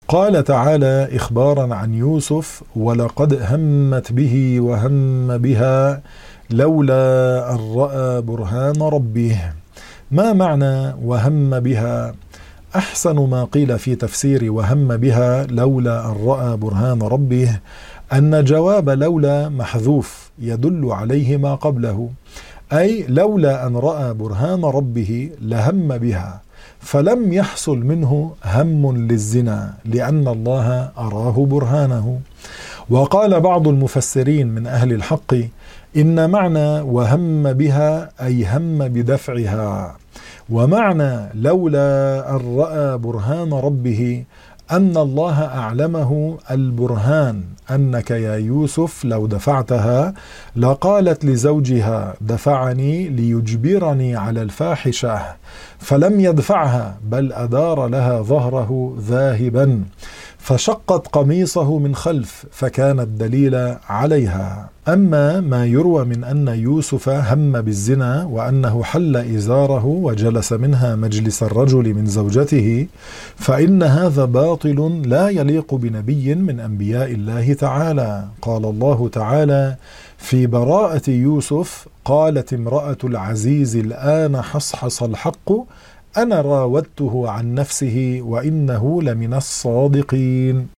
قال تعالى إخبارا عن يوسف: ولقد همت به وهم بها لولا أن رأى برهان ربه. ما معنى وهم بها؟ أحسن ما قيل في تفسير وهم بها لولا أن رأى برهان ربه أن جواب لولا محذوف يدل عليه ما قبله، أي لولا أن رأى برهان ربه لهم بها، فلم يحصل منه هم للزنا لأن الله أراه برهانه. وقال بعض المفسرين من أهل الحق إن معنى وهم بها أي هم بدفعها، ومعنى لولا أن رأى برهان ربه أن الله أعلمه البرهان، أنك يا يوسف لو دفعتها لقالت لزوجها دفعني ليجبرني على الفاحشة، فلم يدفعها بل أدار لها ظهره ذاهبا، فشقت قميصه من خلف فكان الدليل عليها. أما ما يروى من أن يوسف هم بالزنا وأنه حل إزاره وجلس منها مجلس الرجل من زوجته، فإن هذا باطل لا يليق بنبي من أنبياء الله تعالى. قال الله تعالى في براءة يوسف: قالت امرأة العزيز الآن حصحص الحق أنا راودته عن نفسه وإنه لمن الصادقين.